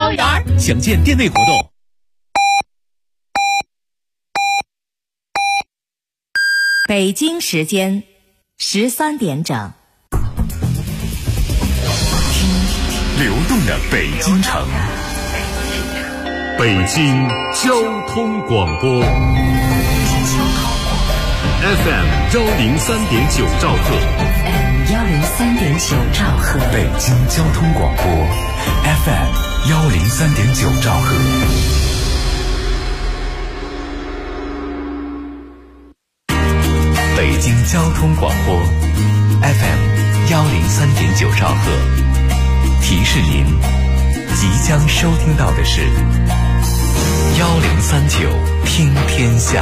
幼儿园，详见店内活动。 北京时间13点整。 流动的北京城，北京交通广播 FM 103.9兆赫 103.9兆赫， 北京交通广播 FM 103.9兆赫。北京交通广播 FM 103.9兆赫。提示您，即将收听到的是1039听天下。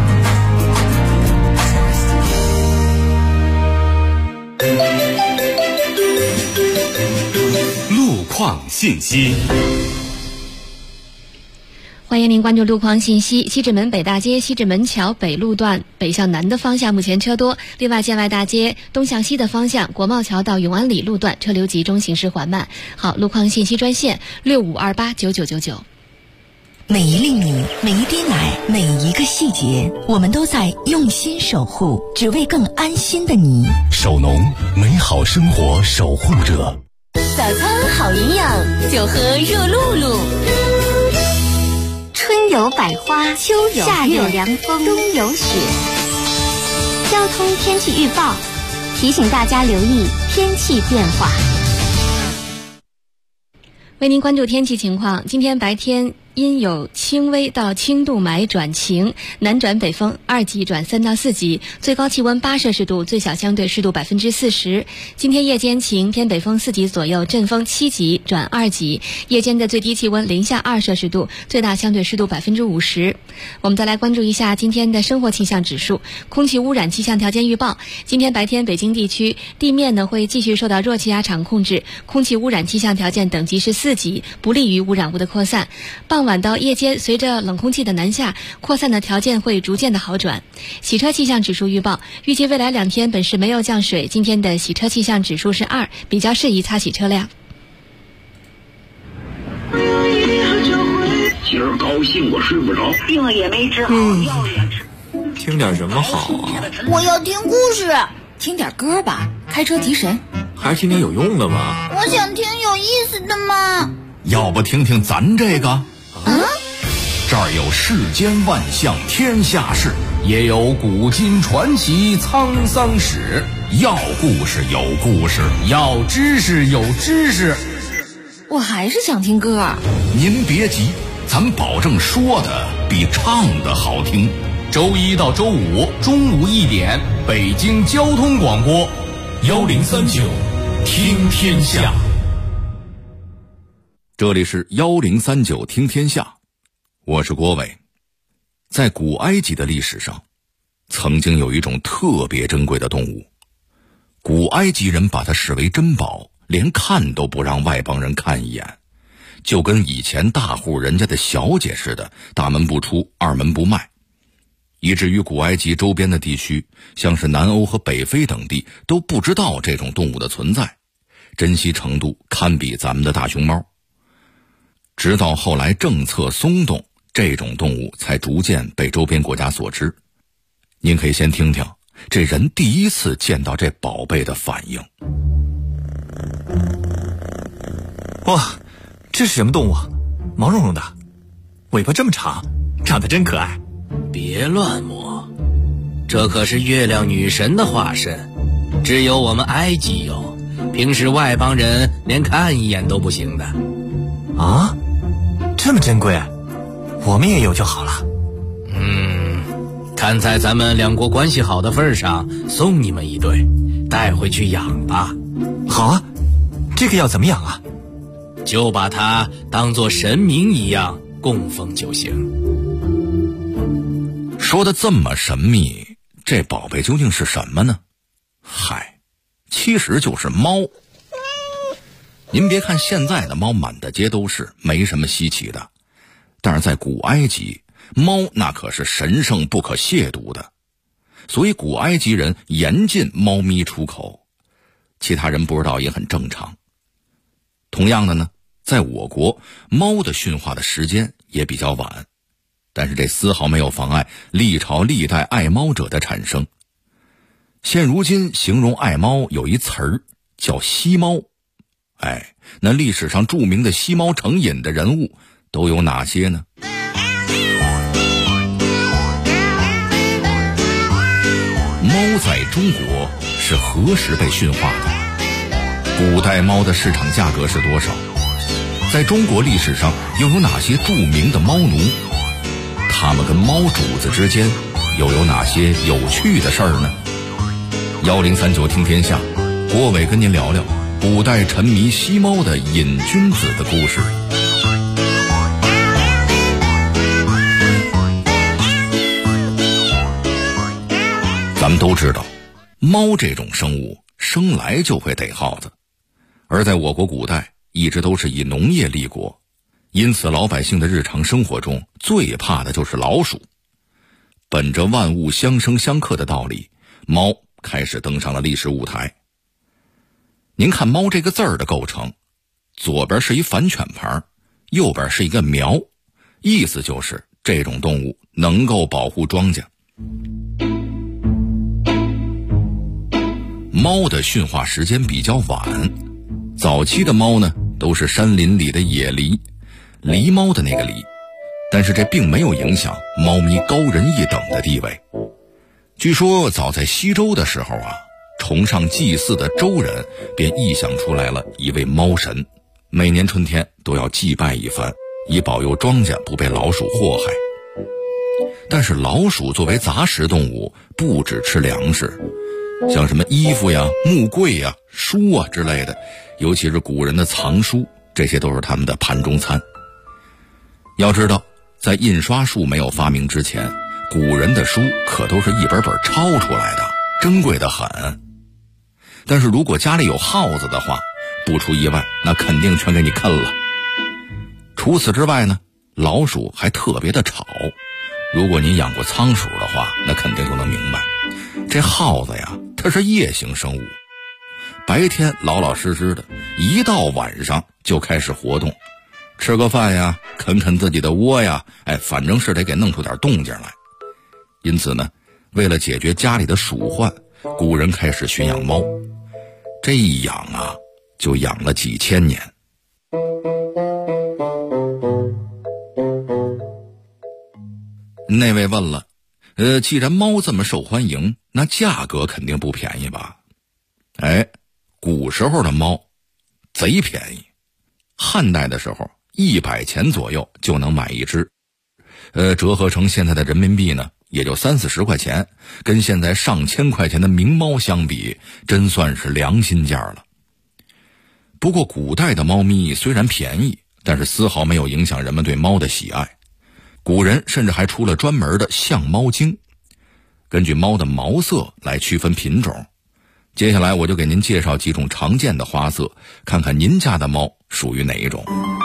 路况信息。 欢迎您关注路况信息。西直门北大街西直门桥北路段北向南的方向目前车多，另外建外大街东向西的方向国贸桥到永安里路段车流集中，行驶缓慢。好，路况信息专线65289999。 每一粒米，每一滴奶，每一个细节，我们都在用心守护，只为更安心的你。 首农，美好生活守护者。 早餐好营养，就喝热露露。春有百花，秋有夏有凉风，冬有雪。交通天气预报提醒大家留意天气变化。 为您关注天气情况，今天白天因有轻微到轻度霾转晴，南转北风2级转3到4级，最高气温8摄氏度，最小相对湿度40%。今天夜间晴，偏北风4级左右，阵风7级转2级，夜间的最低气温零下2摄氏度，最大相对湿度50%。我们再来关注一下今天的生活气象指数。空气污染气象条件预报，今天白天北京地区地面呢会继续受到弱气压场控制，空气污染气象条件等级是4级，不利于污染物的扩散。傍晚到夜间，随着冷空气的南下，扩散的条件会逐渐的好转。洗车气象指数预报，预计未来2天本市没有降水，今天的洗车气象指数是2，比较适宜擦洗车辆。 今儿高兴我睡不着， 病了也没治好，药也吃。 听点什么好啊？ 我要听故事。 听点歌吧，开车提神。 还是听点有用的吧。 我想听有意思的嘛。 要不听听咱这个？这儿有世间万象天下事，也有古今传奇沧桑史。要故事有故事，要知识有知识。 我还是想听歌。 您别急，咱保证说的比唱的好听。周1到周5中午1点，北京交通广播1039听天下。这里是1039听天下，我是郭伟。在古埃及的历史上，曾经有一种特别珍贵的动物，古埃及人把它视为珍宝，连看都不让外邦人看一眼，就跟以前大户人家的小姐似的，大门不出，二门不迈。以至于古埃及周边的地区，像是南欧和北非等地，都不知道这种动物的存在，珍惜程度堪比咱们的大熊猫。直到后来政策松动，这种动物才逐渐被周边国家所知。您可以先听听这人第一次见到这宝贝的反应。 哇，这是什么动物啊？毛茸茸的，尾巴这么长，长得真可爱。 别乱摸，这可是月亮女神的化身，只有我们埃及有，平时外邦人连看一眼都不行的。 啊，这么珍贵，我们也有就好了。 看在咱们两国关系好的份上，送你们一对，带回去养吧。 好啊，这个要怎么养啊？ 就把它当作神明一样供奉就行。 说的这么神秘，这宝贝究竟是什么呢？嗨，其实就是猫。您别看现在的猫满大街都是，没什么稀奇的，但是在古埃及，猫那可是神圣不可亵渎的，所以古埃及人严禁猫咪出口，其他人不知道也很正常。同样的呢， 在我国猫的驯化的时间也比较晚，但是这丝毫没有妨碍历朝历代爱猫者的产生。现如今形容爱猫有一词儿叫吸猫。那历史上著名的吸猫成瘾的人物都有哪些呢？猫在中国是何时被驯化的？古代猫的市场价格是多少？在中国历史上又有哪些著名的猫奴？他们跟猫主子之间又有哪些有趣的事儿呢？1039听天下，郭伟跟您聊聊古代沉迷吸猫的瘾君子的故事。咱们都知道，猫这种生物生来就会逮耗子，而在我国古代一直都是以农业立国，因此老百姓的日常生活中最怕的就是老鼠。本着万物相生相克的道理，猫开始登上了历史舞台。您看猫这个字儿的构成，左边是一反犬牌，右边是一个苗，意思就是这种动物能够保护庄稼。猫的驯化时间比较晚，早期的猫呢都是山林里的野狸，狸猫的那个狸，但是这并没有影响猫咪高人一等的地位。据说早在西周的时候崇尚祭祀的周人便臆想出来了一位猫神，每年春天都要祭拜一番，以保佑庄稼不被老鼠祸害。但是老鼠作为杂食动物，不只吃粮食，像什么衣服呀、木柜呀、书啊之类的，尤其是古人的藏书，这些都是他们的盘中餐。要知道，在印刷术没有发明之前，古人的书可都是一本本抄出来的，珍贵的很。但是如果家里有耗子的话，不出意外，那肯定全给你啃了。除此之外呢，老鼠还特别的吵。如果您养过仓鼠的话，那肯定就能明白，这耗子呀，它是夜行生物，白天老老实实的，一到晚上就开始活动，吃个饭呀，啃啃自己的窝呀，反正是得给弄出点动静来。因此呢，为了解决家里的鼠患，古人开始驯养猫。这一养就养了几千年。那位问了，既然猫这么受欢迎，那价格肯定不便宜吧？古时候的猫贼便宜，汉代的时候100钱左右就能买一只，折合成现在的人民币呢，也就30-40块钱，跟现在上千块钱的名猫相比，真算是良心价了。不过古代的猫咪虽然便宜，但是丝毫没有影响人们对猫的喜爱。古人甚至还出了专门的相猫经，根据猫的毛色来区分品种。接下来我就给您介绍几种常见的花色，看看您家的猫属于哪一种。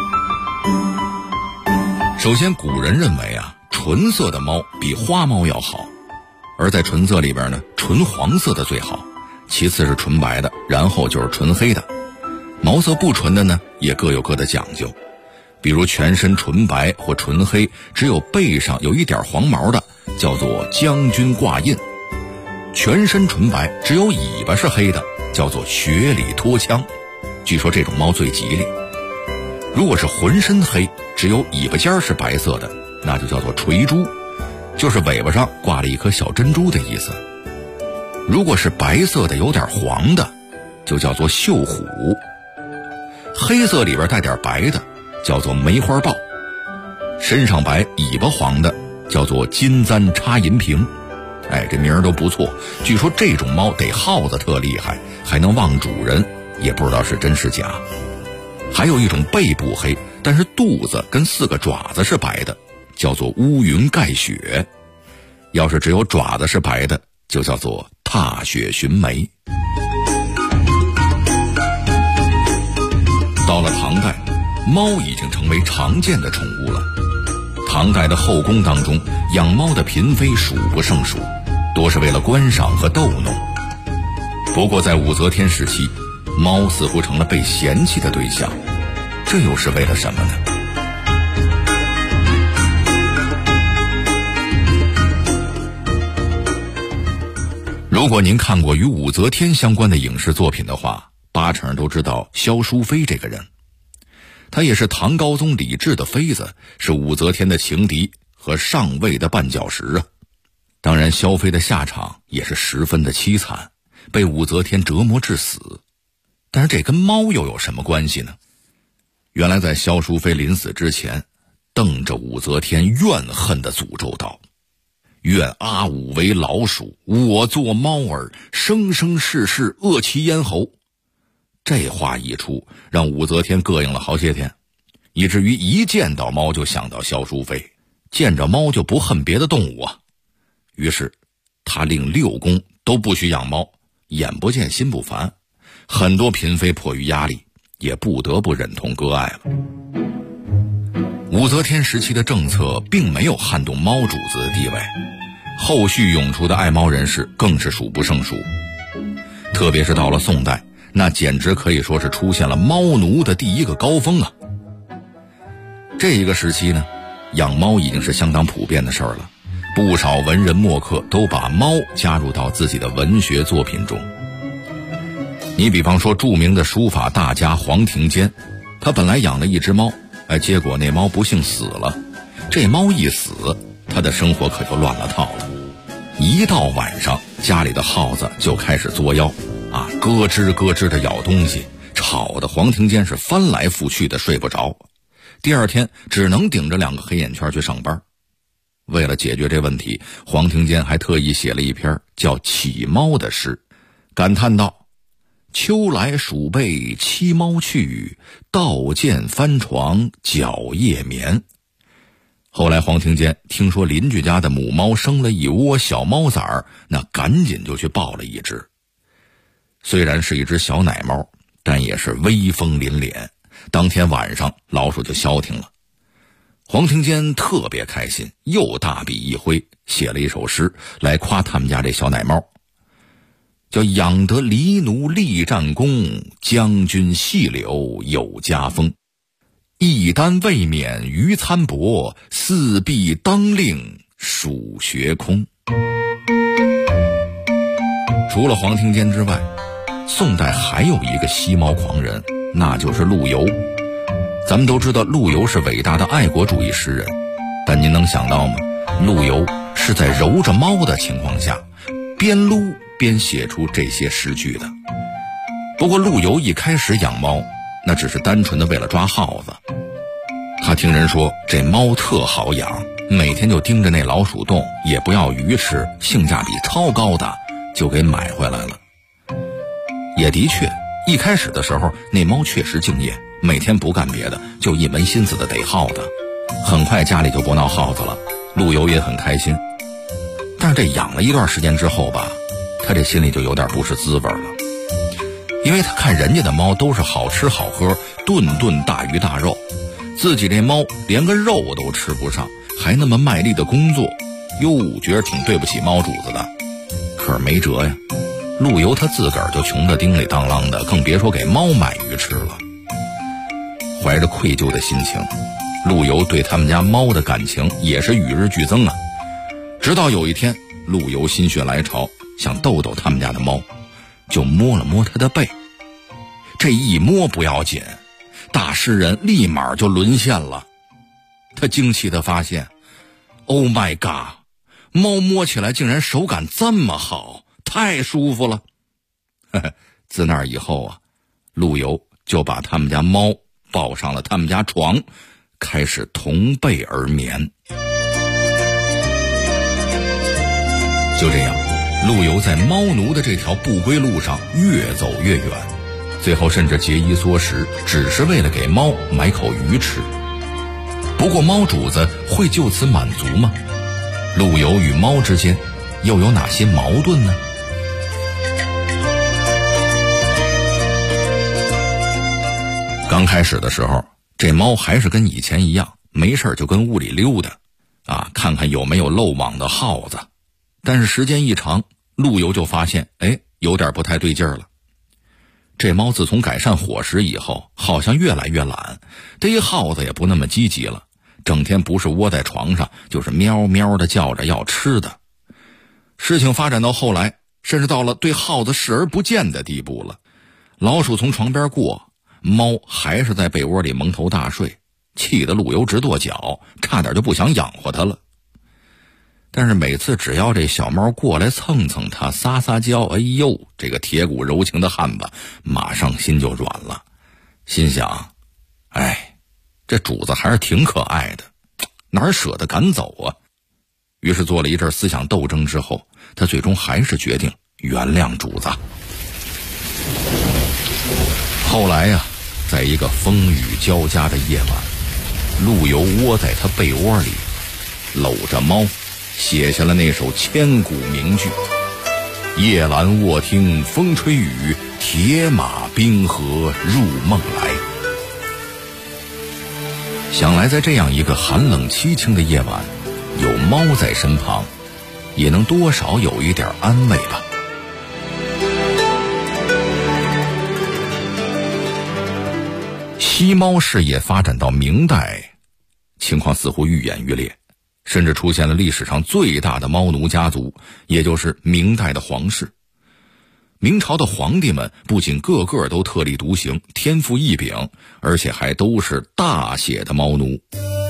首先，古人认为纯色的猫比花猫要好，而在纯色里边呢，纯黄色的最好，其次是纯白的，然后就是纯黑的。毛色不纯的呢，也各有各的讲究，比如全身纯白或纯黑，只有背上有一点黄毛的，叫做将军挂印；全身纯白，只有尾巴是黑的，叫做雪里脱枪。据说这种猫最吉利。如果是浑身黑，只有尾巴尖是白色的，那就叫做垂珠，就是尾巴上挂了一颗小珍珠的意思。如果是白色的有点黄的，就叫做绣虎；黑色里边带点白的，叫做梅花豹；身上白尾巴黄的，叫做金簪插银瓶。这名儿都不错。据说这种猫逮耗子特厉害，还能望主人，也不知道是真是假。还有一种背部黑，但是肚子跟4个爪子是白的，叫做乌云盖雪；要是只有爪子是白的，就叫做踏雪寻梅。到了唐代，猫已经成为常见的宠物了。唐代的后宫当中，养猫的嫔妃数不胜数，多是为了观赏和逗弄。不过在武则天时期，猫似乎成了被嫌弃的对象。 这又是为了什么呢？如果您看过与武则天相关的影视作品的话，8成都知道萧淑妃这个人。她也是唐高宗李治的妃子，是武则天的情敌和上位的绊脚石啊。当然萧妃的下场也是十分的凄惨，被武则天折磨致死。但是这跟猫又有什么关系呢？原来在萧淑妃临死之前，瞪着武则天怨恨地诅咒道：愿阿武为老鼠，我做猫儿，生生世世扼其咽喉。这话一出，让武则天膈应了好些天，以至于一见到猫就想到萧淑妃，见着猫就不恨别的动物啊。于是他令6宫都不许养猫，眼不见心不烦，很多嫔妃迫于压力也不得不忍痛割爱了。武则天时期的政策并没有撼动猫主子的地位，后续涌出的爱猫人士更是数不胜数。特别是到了宋代，那简直可以说是出现了猫奴的第一个高峰啊。这一个时期呢，养猫已经是相当普遍的事儿了，不少文人墨客都把猫加入到自己的文学作品中。你比方说著名的书法大家黄庭坚，他本来养了一只猫，结果那猫不幸死了。这猫一死，他的生活可就乱了套了。一到晚上，家里的耗子就开始作妖啊，咯吱咯吱的咬东西，吵得黄庭坚是翻来覆去的睡不着。第二天只能顶着2个黑眼圈去上班。为了解决这问题，黄庭坚还特意写了一篇叫《起猫》的诗，感叹道：秋来鼠辈栖猫去，道见翻床角夜眠。后来黄庭坚听说邻居家的母猫生了一窝小猫崽儿，那赶紧就去抱了一只。虽然是一只小奶猫，但也是威风凛凛。当天晚上老鼠就消停了。黄庭坚特别开心，又大笔一挥，写了一首诗来夸他们家这小奶猫，叫养得狸奴立战功，将军细柳有家风。一单未免于参薄，四壁当令鼠学空。除了黄庭坚之外，宋代还有一个吸猫狂人，那就是陆游。咱们都知道陆游是伟大的爱国主义诗人，但您能想到吗？陆游是在揉着猫的情况下，边撸边写出这些诗句的。不过陆游一开始养猫，那只是单纯的为了抓耗子。他听人说这猫特好养，每天就盯着那老鼠洞，也不要鱼吃，性价比超高的，就给买回来了。也的确，一开始的时候那猫确实敬业，每天不干别的，就一门心思的逮耗子。很快家里就不闹耗子了，陆游也很开心。但是这养了一段时间之后吧，他这心里就有点不是滋味了。因为他看人家的猫都是好吃好喝，顿顿大鱼大肉，自己这猫连个肉都吃不上，还那么卖力的工作，觉得挺对不起猫主子的。可是没辙呀，陆游他自个儿就穷得叮里当啷的，更别说给猫买鱼吃了。怀着愧疚的心情，陆游对他们家猫的感情也是与日俱增啊。直到有一天，陆游心血来潮，想逗逗他们家的猫，就摸了摸他的背。这一摸不要紧，大诗人立马就沦陷了。他惊奇地发现 Oh my god， 猫摸起来竟然手感这么好，太舒服了。自那以后啊，陆游就把他们家猫抱上了他们家床，开始同被而眠。就这样，陆游在猫奴的这条不归路上越走越远，最后甚至节衣缩食，只是为了给猫买口鱼吃。不过猫主子会就此满足吗？陆游与猫之间又有哪些矛盾呢？刚开始的时候，这猫还是跟以前一样，没事就跟屋里溜达看看有没有漏网的耗子。但是时间一长，陆游就发现有点不太对劲儿了。 这猫自从改善伙食以后，好像越来越懒，逮耗子也不那么积极了，整天不是窝在床上，就是喵喵的叫着要吃的。事情发展到后来，甚至到了对耗子视而不见的地步了。老鼠从床边过，猫还是在被窝里蒙头大睡，气得陆游直跺脚，差点就不想养活它了。但是每次只要这小猫过来蹭蹭它，撒撒娇，哎呦，这个铁骨柔情的汉子马上心就软了，心想，哎，这主子还是挺可爱的，哪舍得赶走啊？于是做了一阵思想斗争之后，他最终还是决定原谅主子。后来呀，在一个风雨交加的夜晚，陆游窝在他被窝里，搂着猫，写下了那首千古名句：夜阑卧听风吹雨，铁马冰河入梦来。想来在这样一个寒冷凄清的夜晚，有猫在身旁，也能多少有一点安慰吧。吸猫事业发展到明代，情况似乎愈演愈烈，甚至出现了历史上最大的猫奴家族，也就是明代的皇室。明朝的皇帝们不仅个个都特立独行，天赋异禀，而且还都是大写的猫奴。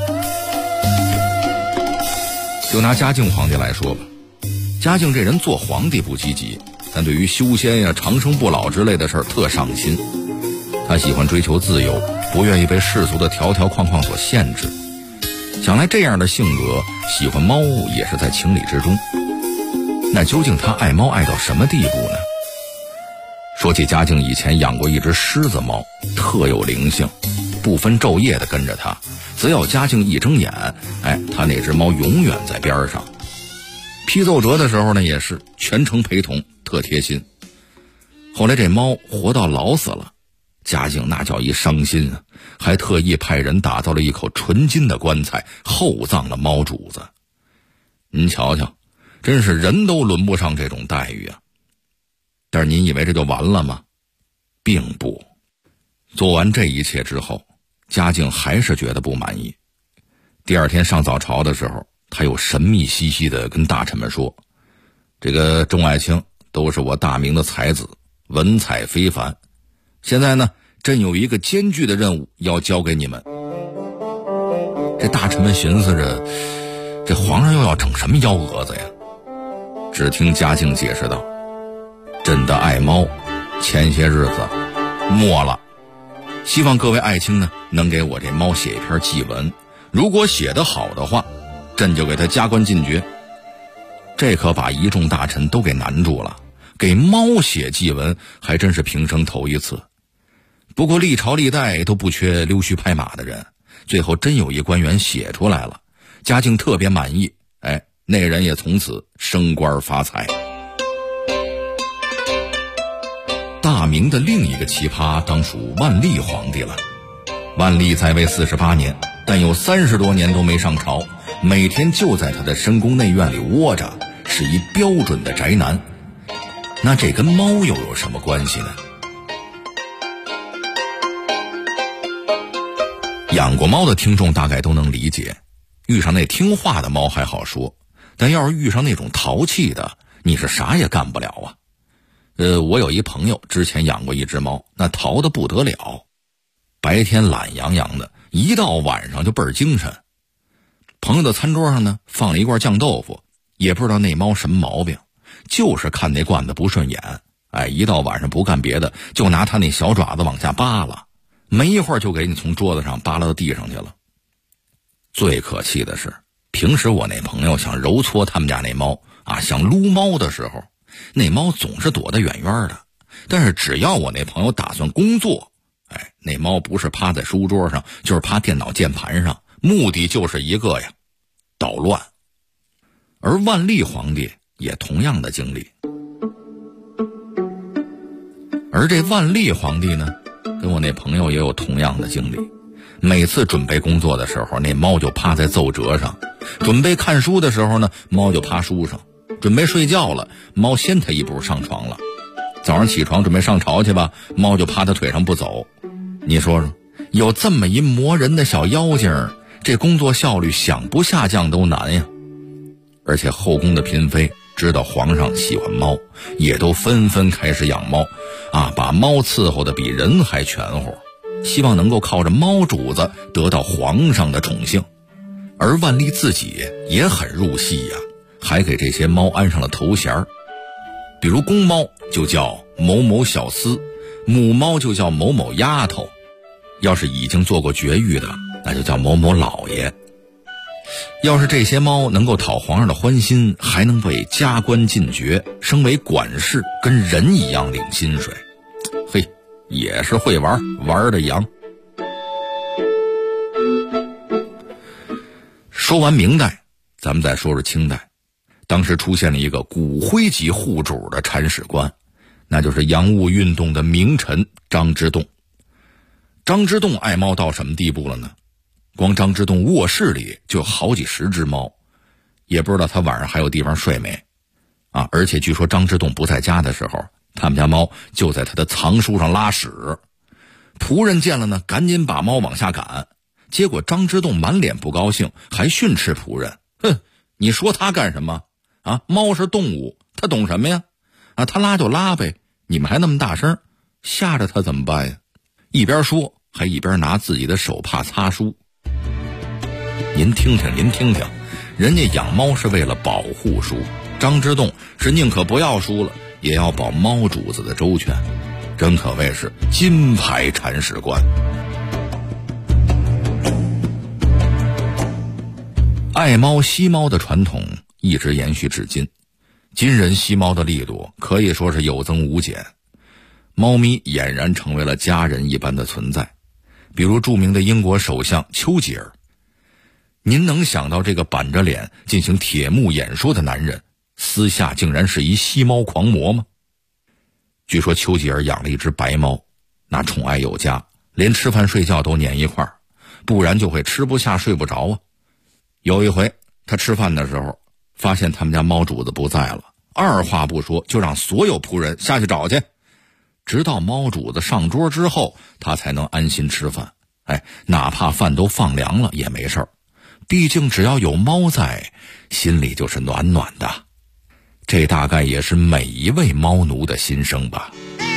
就拿嘉靖皇帝来说吧，嘉靖这人做皇帝不积极，但对于修仙呀、长生不老之类的事儿特上心。他喜欢追求自由，不愿意被世俗的条条框框所限制。想来这样的性格，喜欢猫也是在情理之中。那究竟他爱猫爱到什么地步呢？说起嘉靖以前养过一只狮子猫，特有灵性，不分昼夜的跟着他，只要嘉靖一睁眼，他那只猫永远在边上。批奏折的时候呢，也是全程陪同，特贴心。后来这猫活到老死了，嘉靖那叫一伤心啊，还特意派人打造了一口纯金的棺材，厚葬了猫主子。您瞧瞧，真是人都轮不上这种待遇啊！但是您以为这就完了吗？并不。做完这一切之后，嘉靖还是觉得不满意。第二天上早朝的时候，他又神秘兮兮地跟大臣们说，这个众爱卿都是我大明的才子，文采非凡，现在呢，朕有一个艰巨的任务要交给你们。这大臣们寻思着，这皇上又要整什么幺蛾子呀？只听嘉靖解释道，朕的爱猫前些日子没了，希望各位爱卿呢能给我这猫写一篇祭文，如果写得好的话，朕就给他加官进爵。这可把一众大臣都给难住了，给猫写祭文还真是平生头一次。不过历朝历代都不缺溜须拍马的人，最后真有一官员写出来了，嘉靖特别满意，那人也从此升官发财。大明的另一个奇葩当属万历皇帝了。万历在位48年，但有30多年都没上朝，每天就在他的深宫内院里窝着，是一标准的宅男。那这跟猫又有什么关系呢？养过猫的听众大概都能理解，遇上那听话的猫还好说，但要是遇上那种淘气的，你是啥也干不了啊。我有一朋友之前养过一只猫，那淘得不得了，白天懒洋洋的，一到晚上就倍儿精神。朋友的餐桌上呢放了一罐酱豆腐，也不知道那猫什么毛病，就是看那罐子不顺眼，一到晚上不干别的，就拿他那小爪子往下扒拉，没一会儿就给你从桌子上扒拉到地上去了。最可气的是，平时我那朋友想揉搓他们家那猫想撸猫的时候，那猫总是躲得远远的，但是只要我那朋友打算工作，那猫不是趴在书桌上，就是趴电脑键盘上，目的就是一个呀，捣乱。而万历皇帝也同样的经历。而这万历皇帝呢，跟我那朋友也有同样的经历。每次准备工作的时候，那猫就趴在奏折上；准备看书的时候呢，猫就趴书上；准备睡觉了，猫先他一步上床了。 早上起床准备上朝去吧，猫就趴他腿上不走。你说说，有这么一磨人的小妖精，这工作效率想不下降都难呀。而且后宫的嫔妃知道皇上喜欢猫，也都纷纷开始养猫把猫伺候的比人还全乎，希望能够靠着猫主子得到皇上的宠幸。而万历自己也很入戏呀，还给这些猫安上了头衔，比如公猫就叫某某小厮，母猫就叫某某丫头，要是已经做过绝育的，那就叫某某老爷。要是这些猫能够讨皇上的欢心，还能被加官进爵，升为管事，跟人一样领薪水，嘿，也是会玩的洋。说完明代，咱们再说说清代。当时出现了一个骨灰级户主的铲屎官，那就是洋务运动的名臣张之洞。张之洞爱猫到什么地步了呢？光张之洞卧室里就有好几十只猫，也不知道他晚上还有地方睡没而且据说张之洞不在家的时候，他们家猫就在他的藏书上拉屎。仆人见了呢，赶紧把猫往下赶，结果张之洞满脸不高兴，还训斥仆人：哼，你说他干什么猫是动物，他懂什么呀他拉就拉呗，你们还那么大声，吓着他怎么办呀？一边说还一边拿自己的手帕擦书。您听听，人家养猫是为了保护书，张之洞是宁可不要书了，也要保猫主子的周全，真可谓是金牌铲屎官。爱猫惜猫的传统一直延续至今，今人惜猫的力度可以说是有增无减，猫咪俨然成为了家人一般的存在。比如著名的英国首相丘吉尔，您能想到这个板着脸进行铁幕演说的男人，私下竟然是一惜猫狂魔吗？据说丘吉尔养了一只白猫，那宠爱有加，连吃饭睡觉都粘一块儿，不然就会吃不下睡不着有一回他吃饭的时候，发现他们家猫主子不在了，二话不说就让所有仆人下去找去，直到猫主子上桌之后，他才能安心吃饭。哪怕饭都放凉了也没事儿，毕竟只要有猫在，心里就是暖暖的。这大概也是每一位猫奴的心声吧。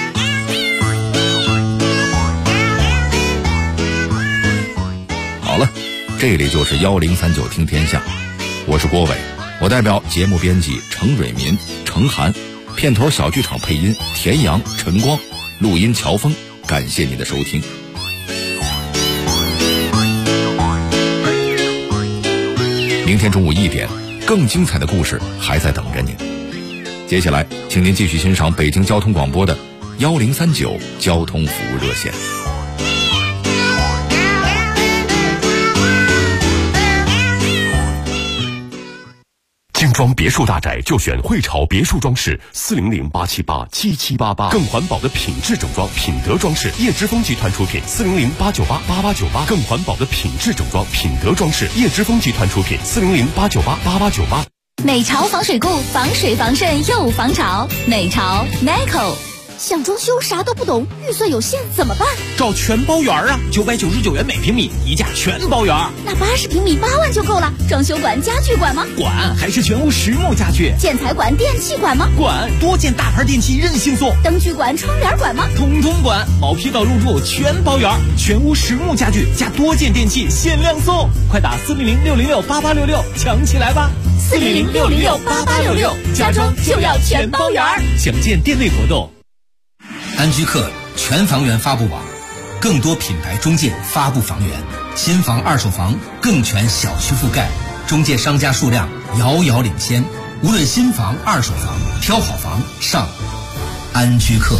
好了，这里就是1039听天下，我是郭伟，我代表节目编辑程蕊民、程涵，片头小剧场配音田阳、陈光，录音乔峰，感谢你的收听。明天中午1点，更精彩的故事还在等着您。接下来，请您继续欣赏北京交通广播的1039交通服务热线。 精装别墅大宅就选汇潮别墅装饰，400-878-7788，更环保的品质整装，品德装饰，叶之峰集团出品，400-898-8898，更环保的品质整装，品德装饰，叶之峰集团出品，400-898-8898。 美潮防水固，防水防渗又防潮，美潮 NICO。想装修啥都不懂，预算有限怎么办？ 找全包园999元每平米，一价全包园。 那80平米8万就够了。装修管、家具管吗？ 管，还是全屋实木家具。 建材管、电器管吗？ 管，多件大牌电器任性送。 灯具管、窗帘管吗？ 统统管，毛坯到入住全包园，全屋实木家具加多件电器限量送，快打400-606-8866抢起来吧！400-606-8866，家装就要全包园。详见店内活动。 安居客全房源发布网，更多品牌中介发布房源，新房二手房更全小区覆盖，中介商家数量遥遥领先。无论新房二手房，挑好房上安居客。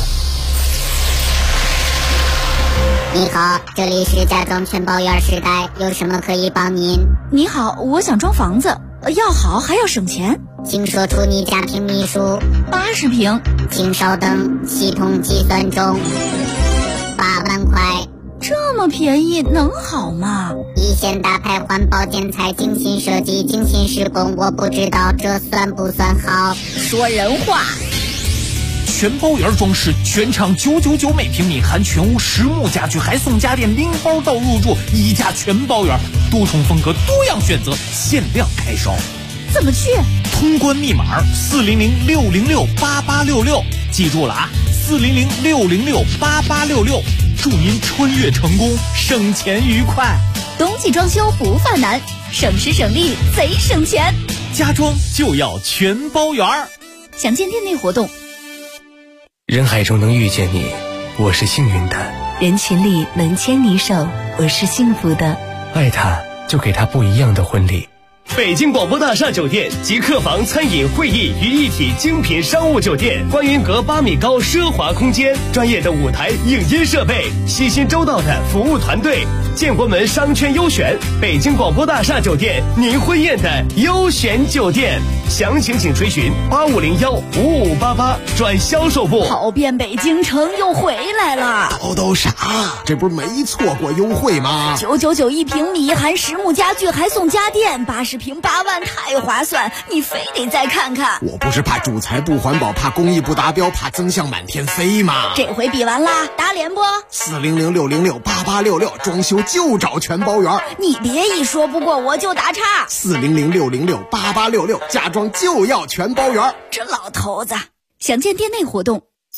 你好，这里是家装全包园时代，有什么可以帮您？ 你好，我想装房子，要好还要省钱， 请说出你家平米数。 80平。 请稍等，系统计算中。8万块。 这么便宜能好吗？ 一线大牌环保建材，精心设计，精心施工，我不知道这算不算好。 说人话。 全包圆装饰，全场999每平米，含全屋实木家具，还送家电，拎包到入住，1家全包圆，多重风格，多样选择，限量开烧。 怎么去？ 通关密码400-606-8866，记住了啊，400-606-8866，祝您穿越成功，省钱愉快。 冬季装修不犯难，省时省力贼省钱， 家装就要全包圆。 详见店内活动。 人海中能遇见你，我是幸运的； 人群里能牵你手，我是幸福的。 爱他，就给他不一样的婚礼。 北京广播大厦酒店集客房、餐饮、会议于一体精品商务酒店，观云阁8米高奢华空间，专业的舞台影音设备，细心周到的服务团队，建国门商圈优选，北京广播大厦酒店您婚宴的优选酒店。详情请垂询8501-5588转销售部。 跑遍北京城又回来了， 都傻，这不是没错过优惠吗 ？999一平米，含实木家具，还送家电，80平8万，太划算！你非得再看看。 我不是怕主材不环保，怕工艺不达标，怕增项满天飞吗？ 这回比完啦，打脸不 ？400-606-8866，装修就找全包圆。 你别一说不过我就打岔。 400-606-8866，家装就要全包圆。 这老头子，详见店内活动。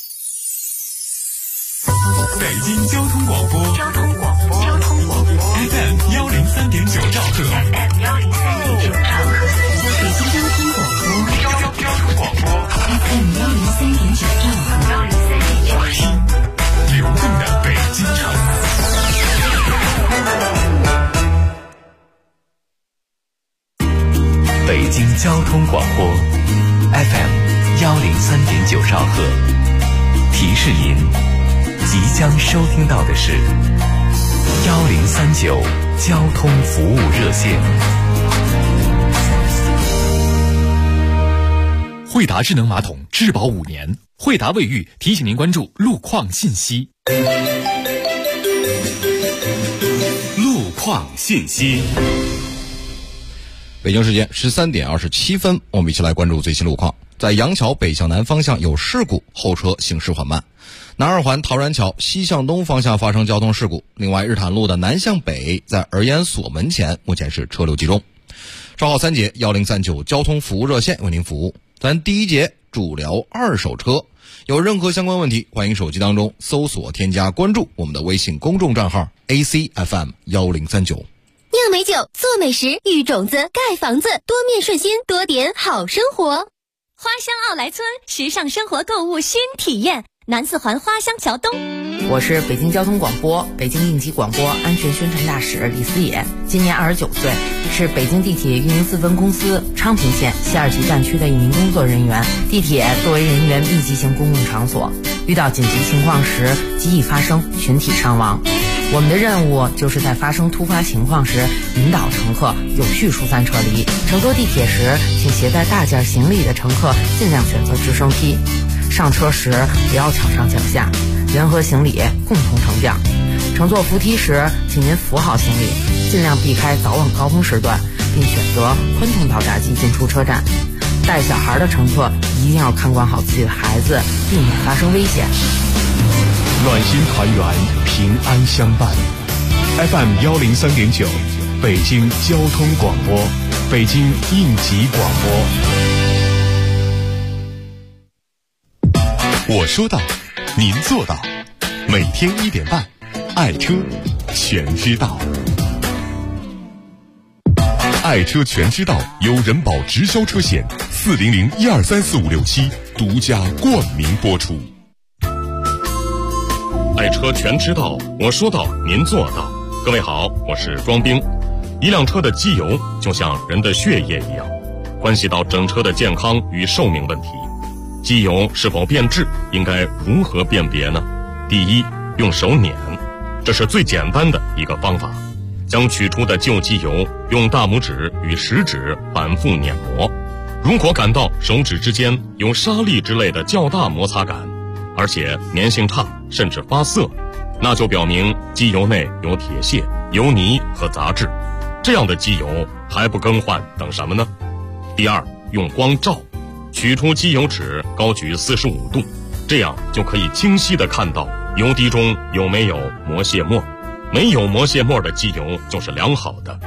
北京交通广播，FM 103.9兆赫， 北京交通广播，FM 103.9兆赫， 流动的北京城。 北京交通广播 FM 103.9兆赫，提示您即将收听到的是1039交通服务热线。 惠达智能马桶质保5年，惠达卫浴提醒您关注路况信息。 路况信息。 北京时间13点27分，我们一起来关注最新路况。在杨桥北向南方向有事故，后车行驶缓慢。南二环陶然桥西向东方向发生交通事故。另外，日坛路的南向北在儿研所门前目前是车流集中。稍后3节1039交通服务热线为您服务。咱第一节主聊二手车，有任何相关问题，欢迎手机当中搜索添加关注我们的微信公众账号 ACFM1039。 酿美酒，做美食，育种子，盖房子，多面顺心，多点好生活。花乡奥莱村，时尚生活购物新体验，南四环花乡桥东。 我是北京交通广播北京应急广播安全宣传大使李思野，今年29岁，是北京地铁运营4分公司昌平线西二旗站区的一名工作人员。地铁作为人员密集型公共场所，遇到紧急情况时极易发生群体伤亡。我们的任务就是在发生突发情况时引导乘客有序疏散撤离。乘坐地铁时，请携带大件行李的乘客尽量选择直升梯。上车时不要脚上脚下，人和行李共同升降。乘坐扶梯时，请您扶好行李，尽量避开早晚高峰时段，并选择宽通到闸机进出车站。带小孩的乘客一定要看管好自己的孩子，避免发生危险。 暖心团圆，平安相伴。FM 103.9，北京交通广播，北京应急广播。我说到，您做到。每天1点半，爱车全知道。爱车全知道由人保直销车险400-1234567独家冠名播出。 爱车全知道，我说到您做到。各位好，我是庄兵。一辆车的机油就像人的血液一样，关系到整车的健康与寿命问题。机油是否变质，应该如何辨别呢？第一，用手碾，这是最简单的一个方法。将取出的旧机油用大拇指与食指反复碾磨，如果感到手指之间有沙粒之类的较大摩擦感，而且粘性差甚至发涩，那就表明机油内有铁屑、油泥和杂质。这样的机油还不更换，等什么呢？第二，用光照，取出机油尺，高举45度， 这样就可以清晰地看到油滴中有没有磨屑末。没有磨屑末的机油就是良好的，